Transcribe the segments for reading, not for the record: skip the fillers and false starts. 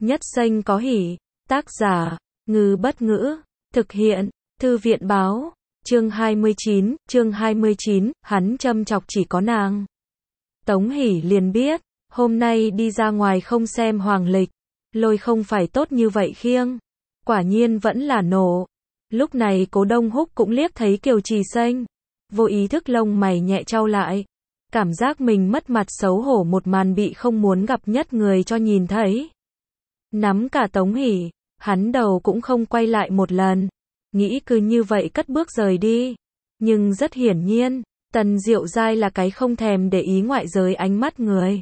Nhất xanh có hỉ. Tác giả, Ngư Bất Ngữ. Thực hiện, Thư viện Báo. Chương 29, hắn châm chọc chỉ có nàng. Tống Hỷ liền biết, hôm nay đi ra ngoài không xem hoàng lịch, lôi không phải tốt như vậy khiêng. Quả nhiên vẫn là nổ. Lúc này Cố Đông Húc cũng liếc thấy Kiều Trì Xanh, vô ý thức lông mày nhẹ chau lại. Cảm giác mình mất mặt xấu hổ một màn bị không muốn gặp nhất người cho nhìn thấy. Nắm cả Tống Hỷ, hắn đầu cũng không quay lại một lần, nghĩ cứ như vậy cất bước rời đi. Nhưng rất hiển nhiên, Tần Diệu Giai là cái không thèm để ý ngoại giới ánh mắt người.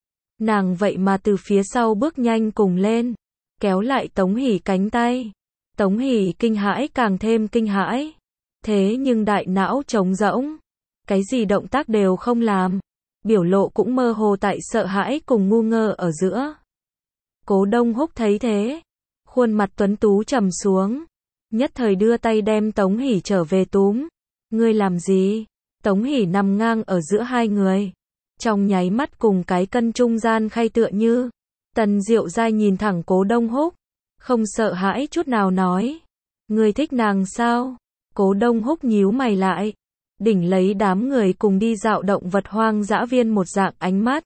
Nàng vậy mà từ phía sau bước nhanh cùng lên, kéo lại Tống Hỷ cánh tay. Tống Hỷ kinh hãi càng thêm kinh hãi. Thế nhưng đại não trống rỗng, cái gì động tác đều không làm, biểu lộ cũng mơ hồ tại sợ hãi cùng ngu ngơ ở giữa. Cố Đông Húc thấy thế, khuôn mặt tuấn tú trầm xuống, nhất thời đưa tay đem Tống Hỷ trở về túm. Ngươi làm gì? Tống Hỷ nằm ngang ở giữa hai người, trong nháy mắt cùng cái cân trung gian khay tựa như. Tần Diệu Giai nhìn thẳng Cố Đông Húc, không sợ hãi chút nào nói. Ngươi thích nàng sao? Cố Đông Húc nhíu mày lại, đỉnh lấy đám người cùng đi dạo động vật hoang dã viên một dạng ánh mắt.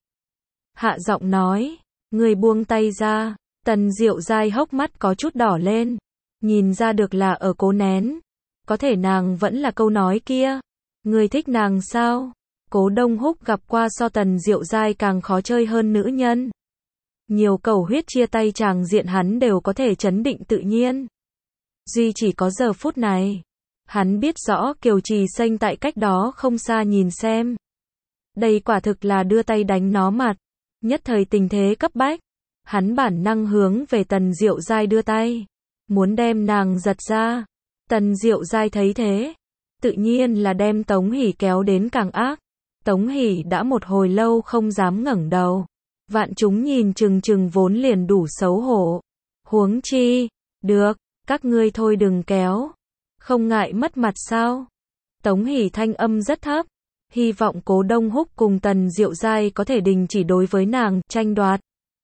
Hạ giọng nói, ngươi buông tay ra. Tần Diệu Giai hốc mắt có chút đỏ lên, nhìn ra được là ở cố nén. Có thể nàng vẫn là câu nói kia. Ngươi thích nàng sao? Cố Đông Húc gặp qua so Tần Diệu Giai càng khó chơi hơn nữ nhân. Nhiều cầu huyết chia tay chàng diện hắn đều có thể trấn định tự nhiên. Duy chỉ có giờ phút này, hắn biết rõ Kiều Trì Xanh tại cách đó không xa nhìn xem. Đây quả thực là đưa tay đánh nó mặt. Nhất thời tình thế cấp bách, hắn bản năng hướng về Tần Diệu Giai đưa tay, muốn đem nàng giật ra. Tần Diệu Giai thấy thế, tự nhiên là đem Tống Hỷ kéo đến càng ác. Tống Hỷ đã một hồi lâu không dám ngẩng đầu. Vạn chúng nhìn chừng chừng vốn liền đủ xấu hổ. Huống chi, được, các ngươi thôi đừng kéo. Không ngại mất mặt sao? Tống Hỷ thanh âm rất thấp, hy vọng Cố Đông Húc cùng Tần Diệu Giai có thể đình chỉ đối với nàng tranh đoạt.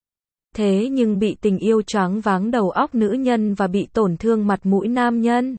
Thế nhưng bị tình yêu choáng váng đầu óc nữ nhân và bị tổn thương mặt mũi nam nhân,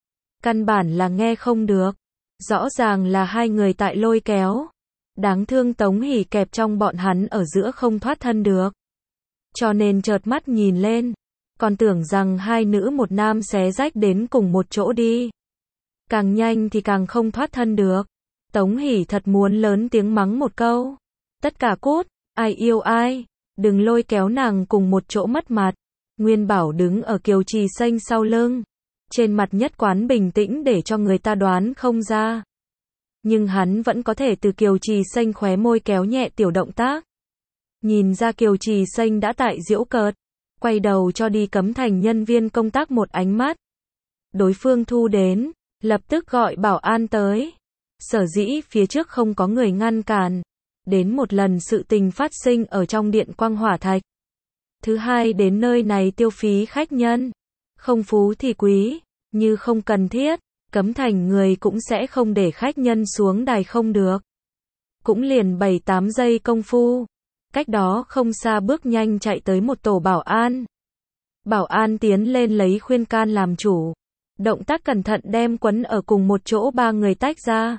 căn bản là nghe không được. Rõ ràng là hai người tại lôi kéo. Đáng thương Tống Hỷ kẹp trong bọn hắn ở giữa không thoát thân được. Cho nên chợt mắt nhìn lên, còn tưởng rằng hai nữ một nam xé rách đến cùng một chỗ đi. Càng nhanh thì càng không thoát thân được. Tống Hỷ thật muốn lớn tiếng mắng một câu. Tất cả cút, ai yêu ai, đừng lôi kéo nàng cùng một chỗ mất mặt. Nguyên Bảo đứng ở Kiều Trì Xanh sau lưng, trên mặt nhất quán bình tĩnh để cho người ta đoán không ra. Nhưng hắn vẫn có thể từ Kiều Trì Xanh khóe môi kéo nhẹ tiểu động tác. Nhìn ra Kiều Trì Xanh đã tại giễu cợt, quay đầu cho đi Cấm Thành nhân viên công tác một ánh mắt. Đối phương thu đến, lập tức gọi bảo an tới. Sở dĩ phía trước không có người ngăn cản. Đến một lần sự tình phát sinh ở trong điện quang hỏa thạch. Thứ hai đến nơi này tiêu phí khách nhân. Không phú thì quý, như không cần thiết, Cấm Thành người cũng sẽ không để khách nhân xuống đài không được. Cũng liền 7-8 giây công phu. Cách đó không xa bước nhanh chạy tới một tổ bảo an. Bảo an tiến lên lấy khuyên can làm chủ. Động tác cẩn thận đem quấn ở cùng một chỗ ba người tách ra.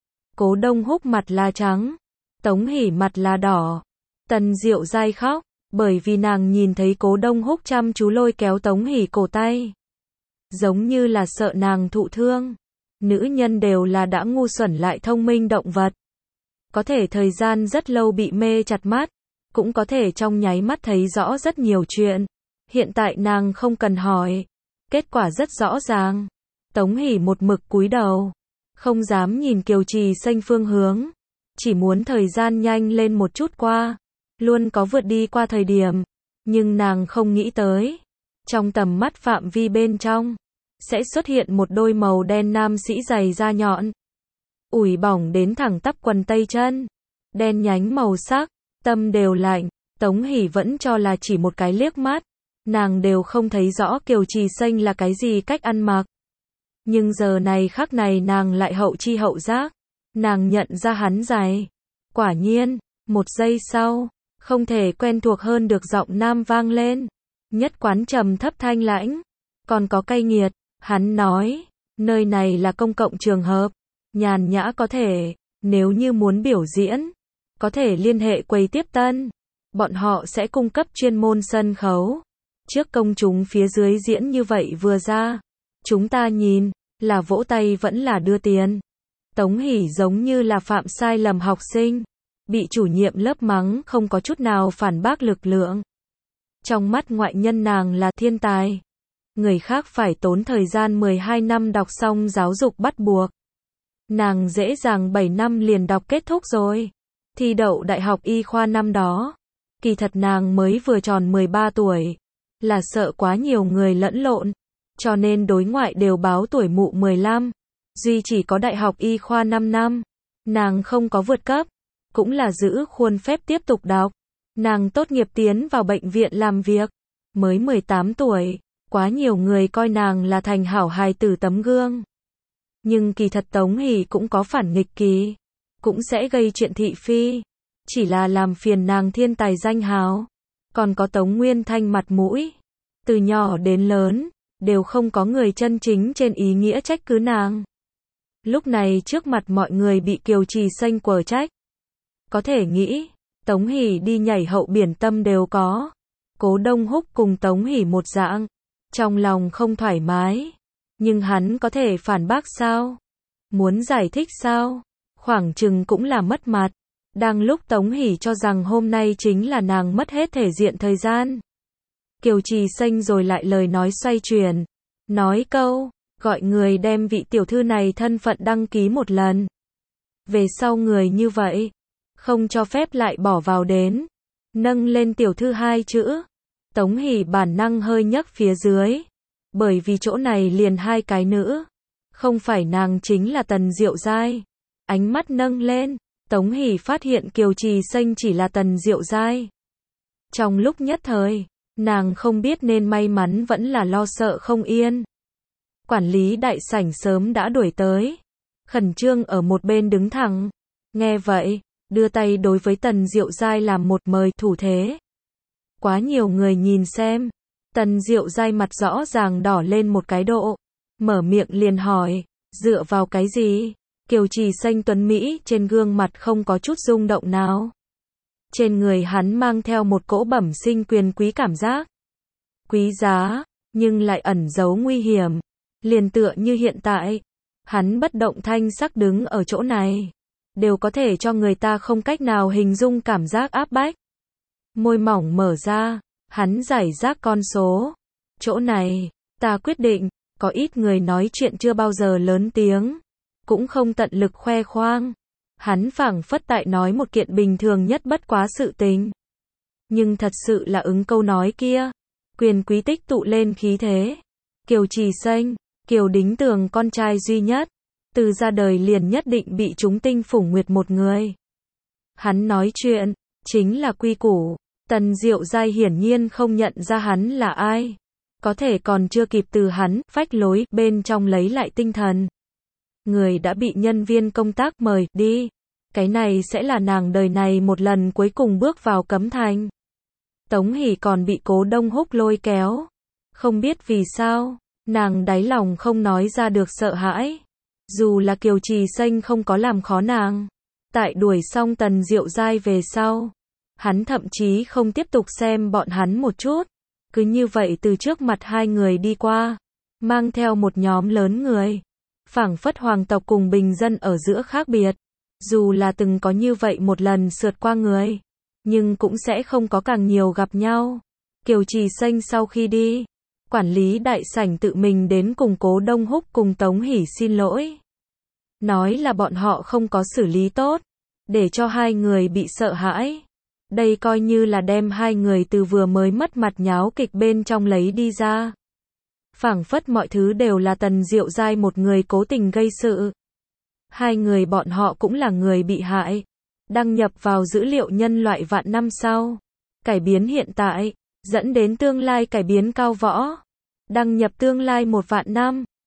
Cố Đông Húc mặt là trắng, Tống Hỷ mặt là đỏ. Tần Diệu Giai khóc, bởi vì nàng nhìn thấy Cố Đông Húc chăm chú lôi kéo Tống Hỷ cổ tay. Giống như là sợ nàng thụ thương. Nữ nhân đều là đã ngu xuẩn lại thông minh động vật. Có thể thời gian rất lâu bị mê chặt mắt, cũng có thể trong nháy mắt thấy rõ rất nhiều chuyện. Hiện tại nàng không cần hỏi, kết quả rất rõ ràng. Tống Hỷ một mực cúi đầu, không dám nhìn Kiều Trì Xanh phương hướng, chỉ muốn thời gian nhanh lên một chút qua. Luôn có vượt đi qua thời điểm, nhưng nàng không nghĩ tới, trong tầm mắt phạm vi bên trong, sẽ xuất hiện một đôi màu đen nam sĩ giày da nhọn. Ủi bỏng đến thẳng tắp quần tây chân. Đen nhánh màu sắc, tâm đều lạnh. Tống Hỷ vẫn cho là chỉ một cái liếc mắt. Nàng đều không thấy rõ Kiều Trì Xanh là cái gì cách ăn mặc. Nhưng giờ này khắc này nàng lại hậu chi hậu giác. Nàng nhận ra hắn giày. Quả nhiên, một giây sau, không thể quen thuộc hơn được giọng nam vang lên. Nhất quán trầm thấp thanh lãnh, còn có cay nghiệt. Hắn nói, nơi này là công cộng trường hợp, nhàn nhã có thể, nếu như muốn biểu diễn, có thể liên hệ quầy tiếp tân. Bọn họ sẽ cung cấp chuyên môn sân khấu. Trước công chúng phía dưới diễn như vậy vừa ra, chúng ta nhìn, là vỗ tay vẫn là đưa tiền. Tống Hỷ giống như là phạm sai lầm học sinh, bị chủ nhiệm lớp mắng không có chút nào phản bác lực lượng. Trong mắt ngoại nhân nàng là thiên tài. Người khác phải tốn thời gian 12 năm đọc xong giáo dục bắt buộc. Nàng dễ dàng 7 năm liền đọc kết thúc rồi. Thi đậu đại học y khoa năm đó. Kỳ thật nàng mới vừa tròn 13 tuổi. Là sợ quá nhiều người lẫn lộn. Cho nên đối ngoại đều báo tuổi mụ 15. Duy chỉ có đại học y khoa 5 năm. Nàng không có vượt cấp. Cũng là giữ khuôn phép tiếp tục đọc. Nàng tốt nghiệp tiến vào bệnh viện làm việc. Mới 18 tuổi. Quá nhiều người coi nàng là thành hảo hài tử tấm gương. Nhưng kỳ thật Tống Hỷ cũng có phản nghịch kỳ. Cũng sẽ gây chuyện thị phi. Chỉ là làm phiền nàng thiên tài danh hào. Còn có Tống Nguyên Thanh mặt mũi. Từ nhỏ đến lớn, đều không có người chân chính trên ý nghĩa trách cứ nàng. Lúc này trước mặt mọi người bị Kiều Trì Xanh quở trách. Có thể nghĩ, Tống Hỷ đi nhảy hậu biển tâm đều có. Cố Đông Húc cùng Tống Hỷ một dạng. Trong lòng không thoải mái. Nhưng hắn có thể phản bác sao? Muốn giải thích sao? Khoảng chừng cũng là mất mặt. Đang lúc Tống Hỷ cho rằng hôm nay chính là nàng mất hết thể diện thời gian. Kiều Trì Xanh rồi lại lời nói xoay chuyển. Nói câu, gọi người đem vị tiểu thư này thân phận đăng ký một lần. Về sau người như vậy, không cho phép lại bỏ vào đến. Nâng lên tiểu thư 2 chữ. Tống Hỷ bản năng hơi nhấc phía dưới. Bởi vì chỗ này liền 2 cái nữ. Không phải nàng chính là Tần Diệu Giai. Ánh mắt nâng lên. Tống Hỷ phát hiện Kiều Trì Xanh chỉ là Tần Diệu Giai. Trong lúc nhất thời, nàng không biết nên may mắn vẫn là lo sợ không yên. Quản lý đại sảnh sớm đã đuổi tới. Khẩn trương ở một bên đứng thẳng. Nghe vậy, đưa tay đối với Tần Diệu Giai làm một mời thủ thế. Quá nhiều người nhìn xem. Tần Diệu Giai mặt rõ ràng đỏ lên một cái độ. Mở miệng liền hỏi, dựa vào cái gì? Kiều Trì Xanh tuấn Mỹ trên gương mặt không có chút rung động nào. Trên người hắn mang theo một cỗ bẩm sinh quyền quý cảm giác. Quý giá, nhưng lại ẩn giấu nguy hiểm. Liền tựa như hiện tại, hắn bất động thanh sắc đứng ở chỗ này. Đều có thể cho người ta không cách nào hình dung cảm giác áp bách. Môi mỏng mở ra, hắn giải rác con số. Chỗ này, ta quyết định, có ít người nói chuyện chưa bao giờ lớn tiếng. Cũng không tận lực khoe khoang. Hắn phảng phất tại nói một kiện bình thường nhất bất quá sự tình. Nhưng thật sự là ứng câu nói kia. Quyền quý tích tụ lên khí thế. Kiều Trì Xanh, Kiều Đính Tường con trai duy nhất. Từ ra đời liền nhất định bị chúng tinh phủng nguyệt một người. Hắn nói chuyện, chính là quy củ. Tần Diệu Giai hiển nhiên không nhận ra hắn là ai. Có thể còn chưa kịp từ hắn, phách lối, bên trong lấy lại tinh thần. Người đã bị nhân viên công tác mời, đi. Cái này sẽ là nàng đời này một lần cuối cùng bước vào cấm thành. Tống Hỷ còn bị Cố Đông Húc lôi kéo. Không biết vì sao, nàng đáy lòng không nói ra được sợ hãi. Dù là Kiều Trì Xanh không có làm khó nàng. Tại đuổi xong Tần Diệu Giai về sau. Hắn thậm chí không tiếp tục xem bọn hắn một chút. Cứ như vậy từ trước mặt 2 người đi qua. Mang theo một nhóm lớn người. Phảng phất hoàng tộc cùng bình dân ở giữa khác biệt. Dù là từng có như vậy một lần sượt qua người. Nhưng cũng sẽ không có càng nhiều gặp nhau. Kiều Trì Xanh sau khi đi. Quản lý đại sảnh tự mình đến cùng Cố Đông Húc cùng Tống Hỷ xin lỗi. Nói là bọn họ không có xử lý tốt. Để cho 2 người bị sợ hãi. Đây coi như là đem 2 người từ vừa mới mất mặt nháo kịch bên trong lấy đi ra. Phảng phất mọi thứ đều là Tần Diệu Giai một người cố tình gây sự. 2 người bọn họ cũng là người bị hại. Đăng nhập vào dữ liệu nhân loại vạn năm sau. Cải biến hiện tại, dẫn đến tương lai cải biến cao võ. Đăng nhập tương lai 1 vạn năm.